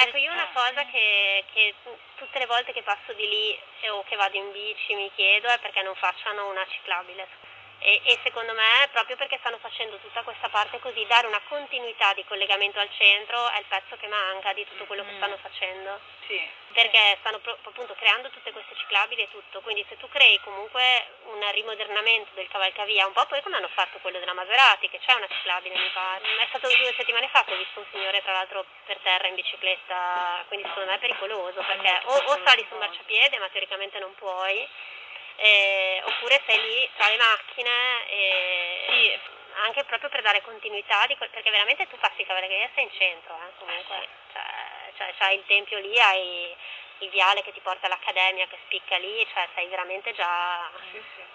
Ecco, io una cosa che tutte le volte che passo di lì o che vado in bici mi chiedo è perché non facciano una ciclabile. E secondo me, proprio perché stanno facendo tutta questa parte così, dare una continuità di collegamento al centro è il pezzo che manca di tutto quello che stanno facendo. Sì. Perché stanno appunto creando tutte queste ciclabili e tutto, quindi se tu crei comunque un rimodernamento del cavalcavia, un po' poi come hanno fatto quello della Maserati, che c'è una ciclabile mi pare. È stato 2 settimane fa che ho visto un signore tra l'altro per terra in bicicletta, quindi secondo me è pericoloso, perché o sali sul marciapiede, ma teoricamente non puoi, oppure sei lì tra le macchine e anche proprio per dare continuità, perché veramente tu passi il cavalcavia e sei in centro, comunque, cioè c'hai il tempio lì, hai il viale che ti porta all'accademia che spicca lì, cioè sei veramente già... Sì.